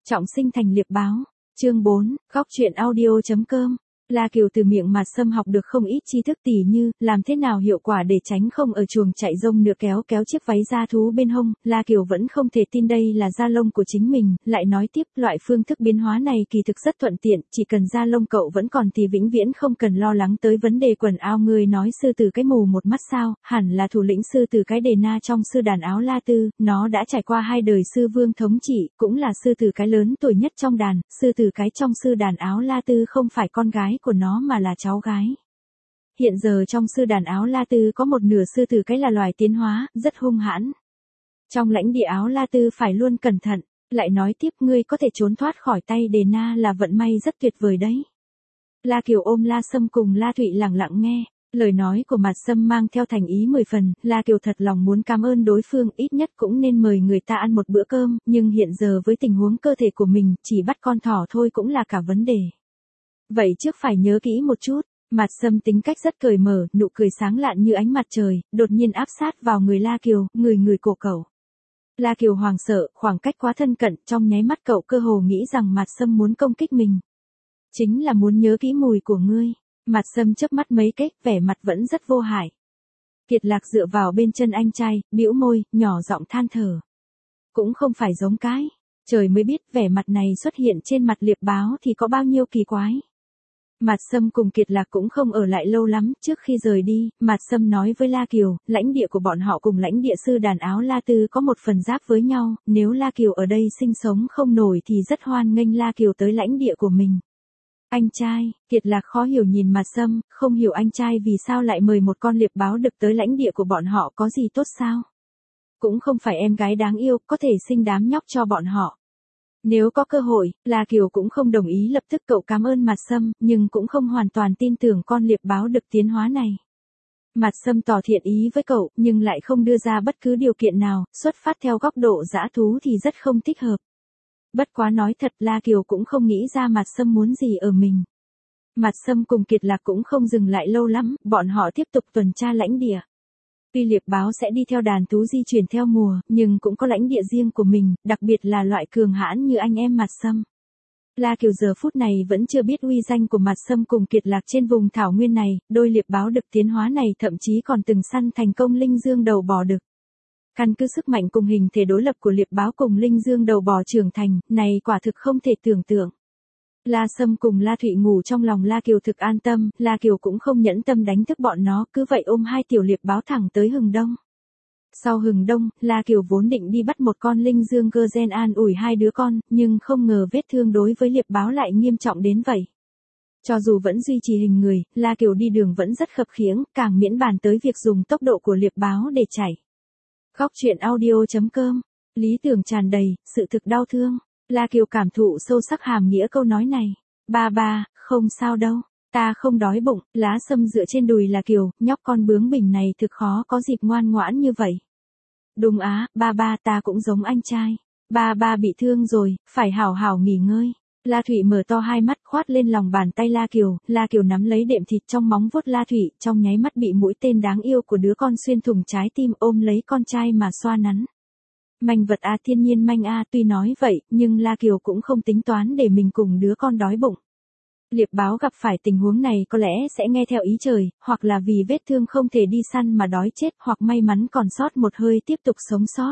Trọng sinh thành liệp báo. Chương 4, góc truyện audio.com. La Kiều từ miệng Mạt Sâm học được không ít tri thức tỉ như, làm thế nào hiệu quả để tránh không ở chuồng chạy rông nữa kéo chiếc váy da thú bên hông. La Kiều vẫn không thể tin đây là da lông của chính mình, lại nói tiếp, loại phương thức biến hóa này kỳ thực rất thuận tiện, chỉ cần da lông cậu vẫn còn thì vĩnh viễn không cần lo lắng tới vấn đề quần áo. Ngươi nói sư tử cái mù một mắt sao, hẳn là thủ lĩnh sư tử cái Đề Na trong sư đàn áo La Tư, nó đã trải qua 2 đời sư vương thống trị, cũng là sư tử cái lớn tuổi nhất trong đàn, sư tử cái trong sư đàn áo La Tư không phải con gái của nó mà là cháu gái. Hiện giờ trong sư đàn áo La Tư có một nửa sư tử cái là loài tiến hóa, rất hung hãn. Trong lãnh địa áo La Tư phải luôn cẩn thận, lại nói tiếp, ngươi có thể trốn thoát khỏi tay Đề Na là vận may rất tuyệt vời đấy. La Kiều ôm La Sâm cùng La Thụy lặng lặng nghe, lời nói của Mạt Sâm mang theo thành ý 10 phần, La Kiều thật lòng muốn cảm ơn đối phương, ít nhất cũng nên mời người ta ăn một bữa cơm, nhưng hiện giờ với tình huống cơ thể của mình, chỉ bắt con thỏ thôi cũng là cả vấn đề. Vậy trước phải nhớ kỹ một chút. Mạt Sâm tính cách rất cởi mở, nụ cười sáng lạn như ánh mặt trời, đột nhiên áp sát vào người La Kiều, người cổ cậu. La Kiều hoảng sợ, khoảng cách quá thân cận, trong nháy mắt cậu cơ hồ nghĩ rằng Mạt Sâm muốn công kích mình. Chính là muốn nhớ kỹ mùi của ngươi. Mạt Sâm chớp mắt mấy cái, vẻ mặt vẫn rất vô hại. Kiệt Lạc dựa vào bên chân anh trai, bĩu môi, nhỏ giọng than thở. Cũng không phải giống cái. Trời mới biết vẻ mặt này xuất hiện trên mặt liệp báo thì có bao nhiêu kỳ quái. Mạt Sâm cùng Kiệt Lạc cũng không ở lại lâu lắm, trước khi rời đi, Mạt Sâm nói với La Kiều, lãnh địa của bọn họ cùng lãnh địa sư đàn áo La Tư có một phần giáp với nhau, nếu La Kiều ở đây sinh sống không nổi thì rất hoan nghênh La Kiều tới lãnh địa của mình. Anh trai, Kiệt Lạc khó hiểu nhìn Mạt Sâm, không hiểu anh trai vì sao lại mời một con liệp báo đực tới lãnh địa của bọn họ, có gì tốt sao? Cũng không phải em gái đáng yêu, có thể sinh đám nhóc cho bọn họ. Nếu có cơ hội, La Kiều cũng không đồng ý lập tức. Cậu cảm ơn Mạt Sâm, nhưng cũng không hoàn toàn tin tưởng con liệp báo đực tiến hóa này. Mạt Sâm tỏ thiện ý với cậu, nhưng lại không đưa ra bất cứ điều kiện nào, xuất phát theo góc độ dã thú thì rất không thích hợp. Bất quá nói thật, La Kiều cũng không nghĩ ra Mạt Sâm muốn gì ở mình. Mạt Sâm cùng Kiệt Lạc cũng không dừng lại lâu lắm, bọn họ tiếp tục tuần tra lãnh địa. Tuy liệp báo sẽ đi theo đàn thú di chuyển theo mùa, nhưng cũng có lãnh địa riêng của mình, đặc biệt là loại cường hãn như anh em Mạt Sâm. La Kiều giờ phút này vẫn chưa biết uy danh của Mạt Sâm cùng Kiệt Lạc trên vùng thảo nguyên này, đôi liệp báo đực tiến hóa này thậm chí còn từng săn thành công linh dương đầu bò đực. Căn cứ sức mạnh cùng hình thể đối lập của liệp báo cùng linh dương đầu bò trưởng thành, này quả thực không thể tưởng tượng. La Sâm cùng La Thụy ngủ trong lòng La Kiều thực an tâm, La Kiều cũng không nhẫn tâm đánh thức bọn nó, cứ vậy ôm 2 tiểu liệp báo thẳng tới hừng đông. Sau hừng đông, La Kiều vốn định đi bắt một con linh dương gơ gen an ủi 2 đứa con, nhưng không ngờ vết thương đối với liệp báo lại nghiêm trọng đến vậy. Cho dù vẫn duy trì hình người, La Kiều đi đường vẫn rất khập khiễng, càng miễn bàn tới việc dùng tốc độ của liệp báo để chạy. Góc truyện audio.com. Lý tưởng tràn đầy, sự thực đau thương. La Kiều cảm thụ sâu sắc hàm nghĩa câu nói này. Ba, không sao đâu, ta không đói bụng. Lá Sâm dựa trên đùi La Kiều, nhóc con bướng bỉnh này thực khó có dịp ngoan ngoãn như vậy. Đúng á, ba ta cũng giống anh trai. Ba bị thương rồi, phải hảo hảo nghỉ ngơi. La Thụy mở to 2 mắt khoát lên lòng bàn tay La Kiều nắm lấy đệm thịt trong móng vuốt La Thụy, trong nháy mắt bị mũi tên đáng yêu của đứa con xuyên thủng trái tim, ôm lấy con trai mà xoa nắn. Manh vật a, thiên nhiên manh a, tuy nói vậy, nhưng La Kiều cũng không tính toán để mình cùng đứa con đói bụng. Liệp báo gặp phải tình huống này có lẽ sẽ nghe theo ý trời, hoặc là vì vết thương không thể đi săn mà đói chết, hoặc may mắn còn sót một hơi tiếp tục sống sót.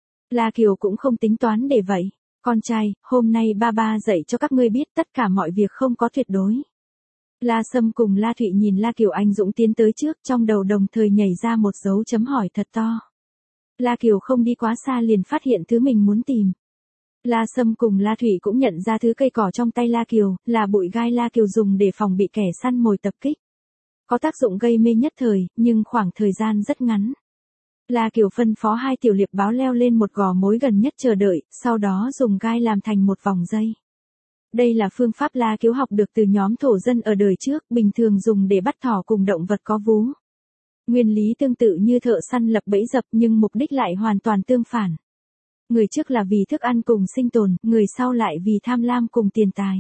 La Kiều cũng không tính toán để vậy. Con trai, hôm nay ba dạy cho các ngươi biết tất cả mọi việc không có tuyệt đối. La Sâm cùng La Thụy nhìn La Kiều anh dũng tiến tới trước, trong đầu đồng thời nhảy ra một dấu chấm hỏi thật to. La Kiều không đi quá xa liền phát hiện thứ mình muốn tìm. La Sâm cùng La Thụy cũng nhận ra thứ cây cỏ trong tay La Kiều, là bụi gai La Kiều dùng để phòng bị kẻ săn mồi tập kích. Có tác dụng gây mê nhất thời, nhưng khoảng thời gian rất ngắn. La Kiều phân phó 2 tiểu liệp báo leo lên một gò mối gần nhất chờ đợi, sau đó dùng gai làm thành một vòng dây. Đây là phương pháp La Kiều học được từ nhóm thổ dân ở đời trước, bình thường dùng để bắt thỏ cùng động vật có vú. Nguyên lý tương tự như thợ săn lập bẫy dập, nhưng mục đích lại hoàn toàn tương phản. Người trước là vì thức ăn cùng sinh tồn, người sau lại vì tham lam cùng tiền tài.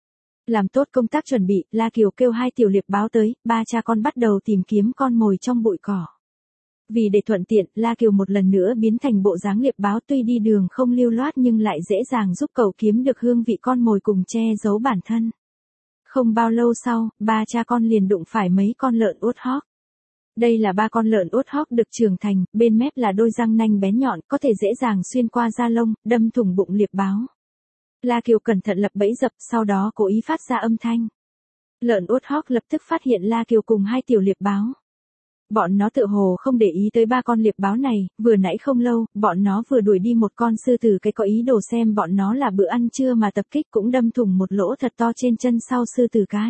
Làm tốt công tác chuẩn bị, La Kiều kêu 2 tiểu liệp báo tới, 3 cha con bắt đầu tìm kiếm con mồi trong bụi cỏ. Vì để thuận tiện, La Kiều một lần nữa biến thành bộ dáng liệp báo, tuy đi đường không lưu loát nhưng lại dễ dàng giúp cậu kiếm được hương vị con mồi cùng che giấu bản thân. Không bao lâu sau, ba cha con liền đụng phải mấy con lợn uốt hóc. Đây là ba con lợn uốt hóc được trưởng thành, bên mép là đôi răng nanh bén nhọn, có thể dễ dàng xuyên qua da lông, đâm thủng bụng liệp báo. La Kiều cẩn thận lập bẫy dập, sau đó cố ý phát ra âm thanh. Lợn uốt hóc lập tức phát hiện La Kiều cùng hai tiểu liệp báo. Bọn nó tự hồ không để ý tới ba con liệp báo này, vừa nãy không lâu, bọn nó vừa đuổi đi một con sư tử cái có ý đồ xem bọn nó là bữa ăn trưa mà tập kích, cũng đâm thủng một lỗ thật to trên chân sau sư tử cái.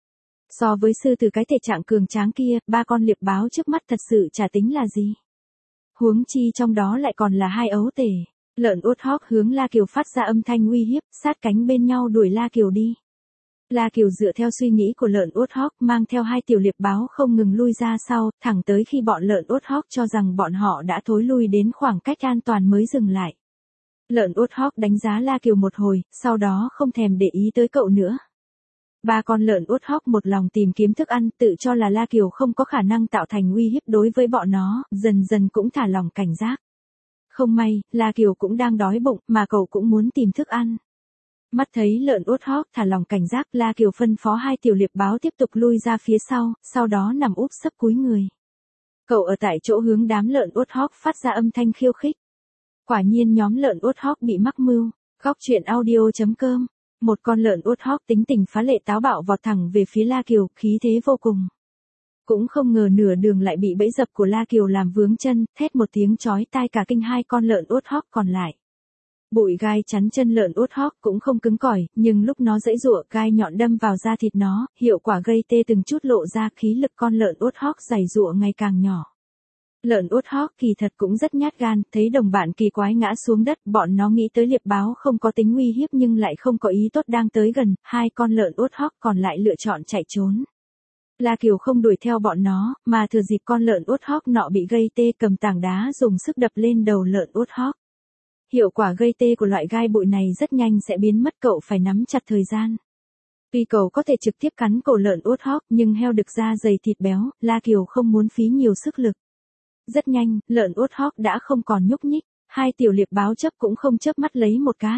So với sư tử cái thể trạng cường tráng kia, ba con liệp báo trước mắt thật sự chả tính là gì. Huống chi trong đó lại còn là hai ấu tể. Lợn uốt hóc hướng La Kiều phát ra âm thanh uy hiếp, sát cánh bên nhau đuổi La Kiều đi. La Kiều dựa theo suy nghĩ của lợn uốt hóc, mang theo hai tiểu liệp báo không ngừng lui ra sau, thẳng tới khi bọn lợn uốt hóc cho rằng bọn họ đã thối lui đến khoảng cách an toàn mới dừng lại. Lợn uốt hóc đánh giá La Kiều một hồi, sau đó không thèm để ý tới cậu nữa. Ba con lợn uốt hóc một lòng tìm kiếm thức ăn, tự cho là La Kiều không có khả năng tạo thành uy hiếp đối với bọn nó, dần dần cũng thả lòng cảnh giác. Không may, La Kiều cũng đang đói bụng, mà cậu cũng muốn tìm thức ăn. Mắt thấy lợn uốt hóc thả lòng cảnh giác, La Kiều phân phó hai tiểu liệp báo tiếp tục lui ra phía sau đó nằm úp sấp cúi người. Cậu ở tại chỗ hướng đám lợn uốt hóc phát ra âm thanh khiêu khích. Quả nhiên nhóm lợn uốt hóc bị mắc mưu. Góc truyện audio.com. Một con lợn uốt hóc tính tình phá lệ táo bạo vọt thẳng về phía La Kiều, khí thế vô cùng. Cũng không ngờ nửa đường lại bị bẫy dập của La Kiều làm vướng chân, thét một tiếng chói tai cả kinh hai con lợn uốt hóc còn lại. Bụi gai chắn chân lợn uốt hóc cũng không cứng cỏi, nhưng lúc nó giãy giụa, gai nhọn đâm vào da thịt nó, hiệu quả gây tê từng chút lộ ra, khí lực con lợn uốt hóc giãy giụa ngày càng nhỏ. Lợn uốt hóc kỳ thật cũng rất nhát gan, thấy đồng bạn kỳ quái ngã xuống đất, bọn nó nghĩ tới liệp báo không có tính uy hiếp nhưng lại không có ý tốt đang tới gần, hai con lợn uốt hóc còn lại lựa chọn chạy trốn. La Kiều không đuổi theo bọn nó, mà thừa dịp con lợn uốt hóc nọ bị gây tê cầm tảng đá dùng sức đập lên đầu lợn uốt hóc. Hiệu quả gây tê của loại gai bụi này rất nhanh sẽ biến mất, cậu phải nắm chặt thời gian. Tuy cậu có thể trực tiếp cắn cổ lợn uốt hóc nhưng heo đực da dày thịt béo, La Kiều không muốn phí nhiều sức lực. Rất nhanh, lợn uốt hóc đã không còn nhúc nhích, hai tiểu liệp báo chớp cũng không chớp mắt lấy một cái.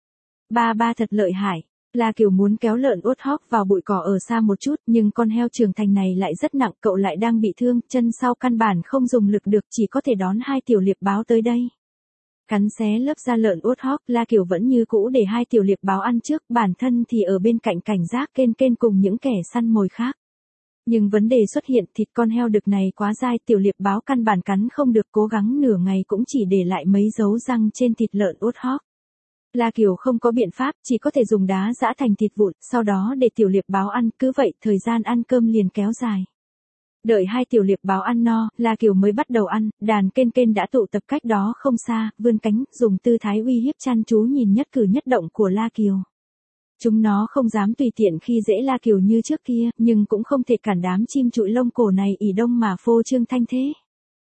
Ba thật lợi hại. La Kiều muốn kéo lợn uốt hóc vào bụi cỏ ở xa một chút, nhưng con heo trưởng thành này lại rất nặng, cậu lại đang bị thương, chân sau căn bản không dùng lực được, chỉ có thể đón hai tiểu liệp báo tới đây. Cắn xé lớp da lợn uốt hóc, La Kiều vẫn như cũ để hai tiểu liệp báo ăn trước, bản thân thì ở bên cạnh cảnh giác kên cùng những kẻ săn mồi khác. Nhưng vấn đề xuất hiện, thịt con heo đực này quá dai, tiểu liệp báo căn bản cắn không được, cố gắng nửa ngày cũng chỉ để lại mấy dấu răng trên thịt lợn uốt hóc. La Kiều không có biện pháp, chỉ có thể dùng đá giã thành thịt vụn, sau đó để tiểu liệp báo ăn, cứ vậy thời gian ăn cơm liền kéo dài. Đợi hai tiểu liệp báo ăn no, La Kiều mới bắt đầu ăn, đàn kên đã tụ tập cách đó không xa, vươn cánh, dùng tư thái uy hiếp chăn chú nhìn nhất cử nhất động của La Kiều. Chúng nó không dám tùy tiện khi dễ La Kiều như trước kia, nhưng cũng không thể cản đám chim trụi lông cổ này ỉ đông mà phô trương thanh thế.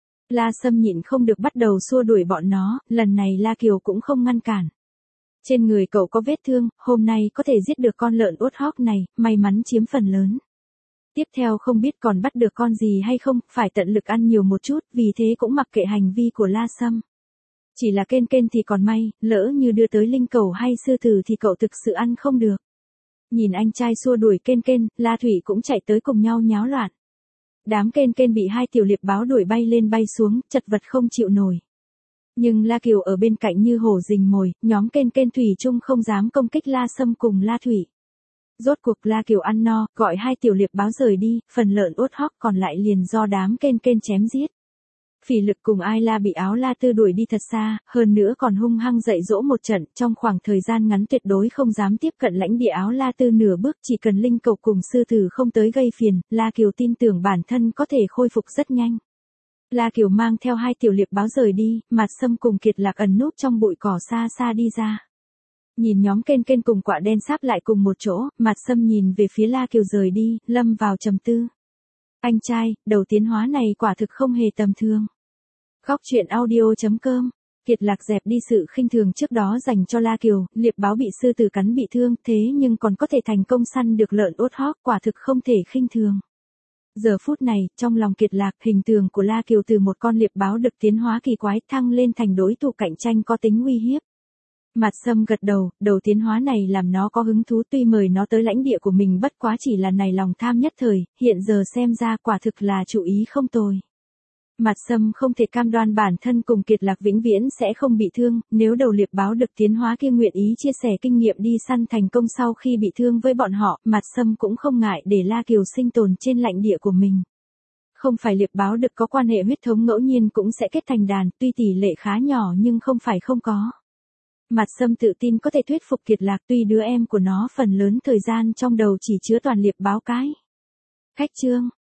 La Sâm nhịn không được bắt đầu xua đuổi bọn nó, lần này La Kiều cũng không ngăn cản. Trên người cậu có vết thương, hôm nay có thể giết được con lợn uốt hóc này, may mắn chiếm phần lớn. Tiếp theo không biết còn bắt được con gì hay không, phải tận lực ăn nhiều một chút, vì thế cũng mặc kệ hành vi của La Sâm. Chỉ là kên thì còn may, lỡ như đưa tới linh cẩu hay sư tử thì cậu thực sự ăn không được. Nhìn anh trai xua đuổi kên, La Thủy cũng chạy tới cùng nhau nháo loạn. Đám kên bị hai tiểu liệp báo đuổi bay lên bay xuống, chật vật không chịu nổi. Nhưng La Kiều ở bên cạnh như hổ rình mồi, nhóm kên thủy chung không dám công kích La Sâm cùng La Thủy. Rốt cuộc La Kiều ăn no, gọi hai tiểu liệp báo rời đi, phần lợn uốt hóc còn lại liền do đám kên chém giết. Phỉ Lực cùng Ai La bị Áo La Tư đuổi đi thật xa, hơn nữa còn hung hăng dạy dỗ một trận, trong khoảng thời gian ngắn tuyệt đối không dám tiếp cận lãnh địa Áo La Tư nửa bước, chỉ cần linh cẩu cùng sư tử không tới gây phiền, La Kiều tin tưởng bản thân có thể khôi phục rất nhanh. La Kiều mang theo hai tiểu liệp báo rời đi, Mạt Sâm cùng Kiệt Lạc ẩn núp trong bụi cỏ xa đi ra. Nhìn nhóm kên cùng Quạ Đen sáp lại cùng một chỗ, Mạt Sâm nhìn về phía La Kiều rời đi, lâm vào trầm tư. Anh trai, đầu tiến hóa này quả thực không hề tầm thường. Góc truyện audio.com. Kiệt Lạc dẹp đi sự khinh thường trước đó dành cho La Kiều, liệp báo bị sư tử cắn bị thương, thế nhưng còn có thể thành công săn được lợn uốt hóc, quả thực không thể khinh thường. Giờ phút này, trong lòng Kiệt Lạc, hình tượng của La Kiều từ một con liệp báo được tiến hóa kỳ quái thăng lên thành đối thủ cạnh tranh có tính uy hiếp. Mặt Sâm gật đầu, đầu tiến hóa này làm nó có hứng thú, tuy mời nó tới lãnh địa của mình bất quá chỉ là này lòng tham nhất thời, hiện giờ xem ra quả thực là chủ ý không tồi. Mặt Sâm không thể cam đoan bản thân cùng Kiệt Lạc vĩnh viễn sẽ không bị thương, nếu đầu liệp báo được tiến hóa kia nguyện ý chia sẻ kinh nghiệm đi săn thành công sau khi bị thương với bọn họ, Mặt Sâm cũng không ngại để La Kiều sinh tồn trên lãnh địa của mình. Không phải liệp báo được có quan hệ huyết thống ngẫu nhiên cũng sẽ kết thành đàn, tuy tỷ lệ khá nhỏ nhưng không phải không có. Mặt Sâm tự tin có thể thuyết phục Kiệt Lạc, tuy đứa em của nó phần lớn thời gian trong đầu chỉ chứa toàn liệp báo cái. Khách chương